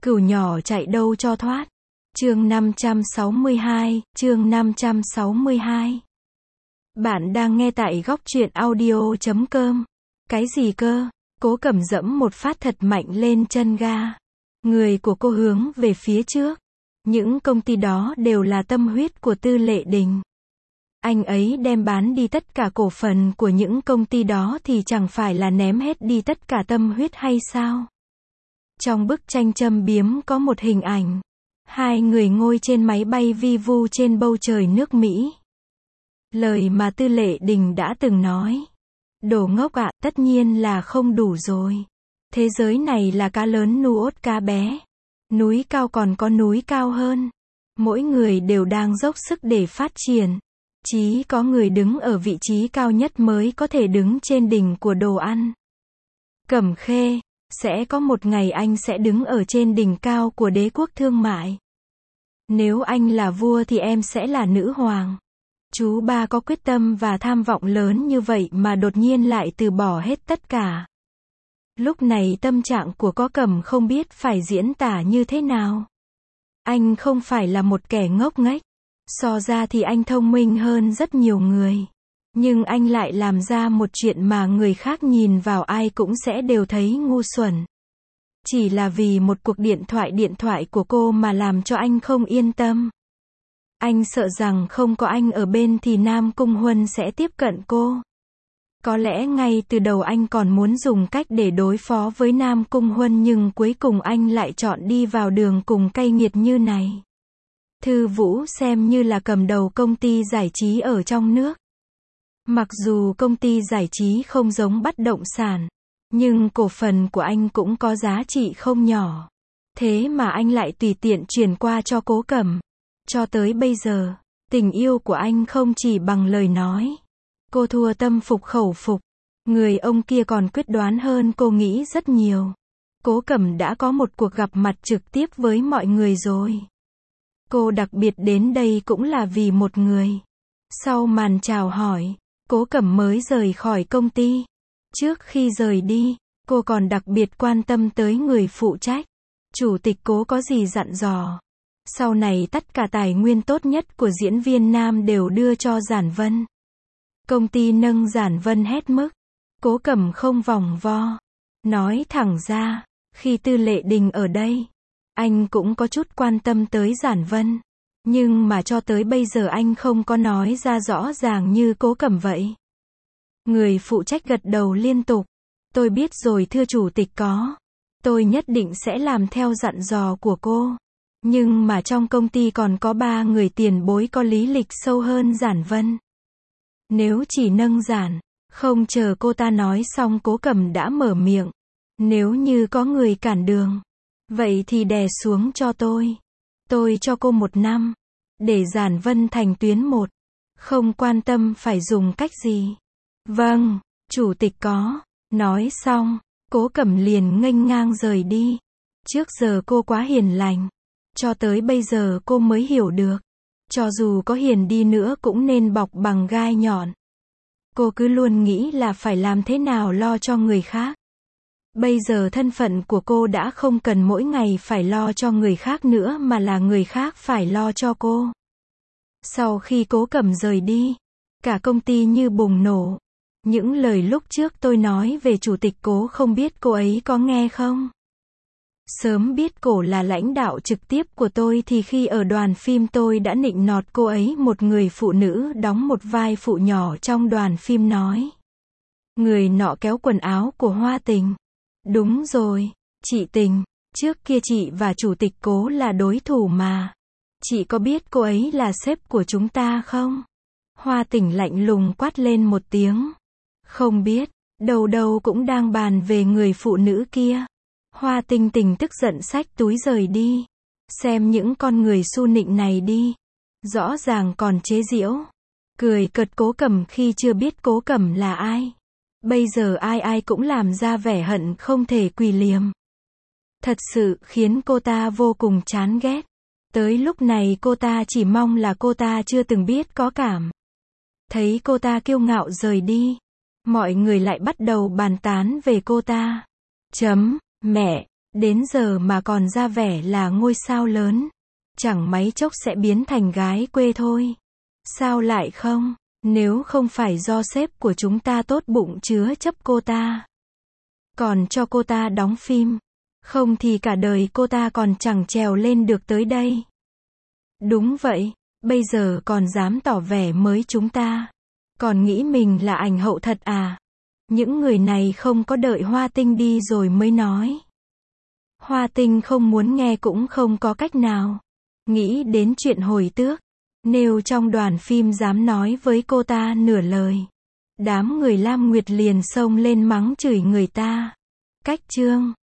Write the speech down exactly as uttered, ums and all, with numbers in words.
Cừu nhỏ chạy đâu cho thoát. Chương năm trăm sáu mươi hai, chương năm trăm sáu mươi hai. Bạn đang nghe tại góc truyện audio chấm com. Cái gì cơ? Cố Cẩm dẫm một phát thật mạnh lên chân ga. Người của cô hướng về phía trước. Những công ty đó đều là tâm huyết của Tư Lệ Đình. Anh ấy đem bán đi tất cả cổ phần của những công ty đó thì chẳng phải là ném hết đi tất cả tâm huyết hay sao? Trong bức tranh châm biếm có một hình ảnh. Hai người ngồi trên máy bay vi vu trên bầu trời nước Mỹ. Lời mà Tư Lệ Đình đã từng nói. Đồ ngốc ạ, tất nhiên là không đủ rồi. Thế giới này là cá lớn nuốt cá bé. Núi cao còn có núi cao hơn. Mỗi người đều đang dốc sức để phát triển. Chỉ có người đứng ở vị trí cao nhất mới có thể đứng trên đỉnh của đồ ăn. Cẩm Khê, sẽ có một ngày anh sẽ đứng ở trên đỉnh cao của đế quốc thương mại. Nếu anh là vua thì em sẽ là nữ hoàng. Chú ba có quyết tâm và tham vọng lớn như vậy mà đột nhiên lại từ bỏ hết tất cả. Lúc này tâm trạng của Cố Cẩm không biết phải diễn tả như thế nào. Anh không phải là một kẻ ngốc nghếch. So ra thì anh thông minh hơn rất nhiều người. Nhưng anh lại làm ra một chuyện mà người khác nhìn vào ai cũng sẽ đều thấy ngu xuẩn. Chỉ là vì một cuộc điện thoại điện thoại của cô mà làm cho anh không yên tâm. Anh sợ rằng không có anh ở bên thì Nam Cung Huân sẽ tiếp cận cô. Có lẽ ngay từ đầu anh còn muốn dùng cách để đối phó với Nam Cung Huân nhưng cuối cùng anh lại chọn đi vào đường cùng cay nghiệt như này. Thư Vũ xem như là cầm đầu công ty giải trí ở trong nước. Mặc dù công ty giải trí không giống bất động sản, nhưng cổ phần của anh cũng có giá trị không nhỏ. Thế mà anh lại tùy tiện chuyển qua cho Cố Cẩm. Cho tới bây giờ, tình yêu của anh không chỉ bằng lời nói. Cô thua tâm phục khẩu phục. Người ông kia còn quyết đoán hơn cô nghĩ rất nhiều. Cố Cẩm đã có một cuộc gặp mặt trực tiếp với mọi người rồi. Cô đặc biệt đến đây cũng là vì một người. Sau màn chào hỏi, Cố Cẩm mới rời khỏi công ty. Trước khi rời đi, cô còn đặc biệt quan tâm tới người phụ trách. Chủ tịch Cố có gì dặn dò. Sau này tất cả tài nguyên tốt nhất của diễn viên nam đều đưa cho Giản Vân. Công ty nâng Giản Vân hết mức. Cố Cẩm không vòng vo. Nói thẳng ra, khi Tư Lệ Đình ở đây, anh cũng có chút quan tâm tới Giản Vân. Nhưng mà cho tới bây giờ anh không có nói ra rõ ràng như Cố Cẩm vậy. Người phụ trách gật đầu liên tục. Tôi biết rồi thưa chủ tịch có. Tôi nhất định sẽ làm theo dặn dò của cô. Nhưng mà trong công ty còn có ba người tiền bối có lý lịch sâu hơn Giản Vân. Nếu chỉ nâng Giản, không chờ cô ta nói xong Cố Cẩm đã mở miệng. Nếu như có người cản đường, vậy thì đè xuống cho tôi. Tôi cho cô một năm. Để Giản Vân thành tuyến một. Không quan tâm phải dùng cách gì. Vâng, chủ tịch có. Nói xong, Cố Cẩm liền nghênh ngang rời đi. Trước giờ cô quá hiền lành. Cho tới bây giờ cô mới hiểu được. Cho dù có hiền đi nữa cũng nên bọc bằng gai nhọn. Cô cứ luôn nghĩ là phải làm thế nào lo cho người khác. Bây giờ thân phận của cô đã không cần mỗi ngày phải lo cho người khác nữa mà là người khác phải lo cho cô. Sau khi Cố Cẩm rời đi, cả công ty như bùng nổ. Những lời lúc trước tôi nói về chủ tịch Cố không biết cô ấy có nghe không? Sớm biết cô là lãnh đạo trực tiếp của tôi thì khi ở đoàn phim tôi đã nịnh nọt cô ấy. Một người phụ nữ đóng một vai phụ nhỏ trong đoàn phim nói. Người nọ kéo quần áo của Hoa Tình. Đúng rồi, chị Tình, trước kia chị và chủ tịch Cố là đối thủ mà. Chị có biết cô ấy là sếp của chúng ta không? Hoa Tình lạnh lùng quát lên một tiếng. Không biết, đầu đầu cũng đang bàn về người phụ nữ kia. Hoa Tinh Tình tức giận xách túi rời đi. Xem những con người su nịnh này đi. Rõ ràng còn chế giễu. Cười cợt Cố Cẩm khi chưa biết Cố Cẩm là ai. Bây giờ ai ai cũng làm ra vẻ hận không thể quỳ liềm. Thật sự khiến cô ta vô cùng chán ghét. Tới lúc này cô ta chỉ mong là cô ta chưa từng biết có cảm. Thấy cô ta kiêu ngạo rời đi. Mọi người lại bắt đầu bàn tán về cô ta. Chấm, mẹ, Đến giờ mà còn ra vẻ là ngôi sao lớn. Chẳng mấy chốc sẽ biến thành gái quê thôi. Sao lại không? Nếu không phải do sếp của chúng ta tốt bụng chứa chấp cô ta, còn cho cô ta đóng phim, không thì cả đời cô ta còn chẳng trèo lên được tới đây. Đúng vậy, bây giờ còn dám tỏ vẻ mới chúng ta. Còn nghĩ mình là ảnh hậu thật à? Những người này không có đợi Hoa Tinh đi rồi mới nói. Hoa Tinh không muốn nghe cũng không có cách nào. Nghĩ đến chuyện hồi tước, nếu trong đoàn phim dám nói với cô ta nửa lời, đám người Lam Nguyệt liền xông lên mắng chửi người ta. Cách chương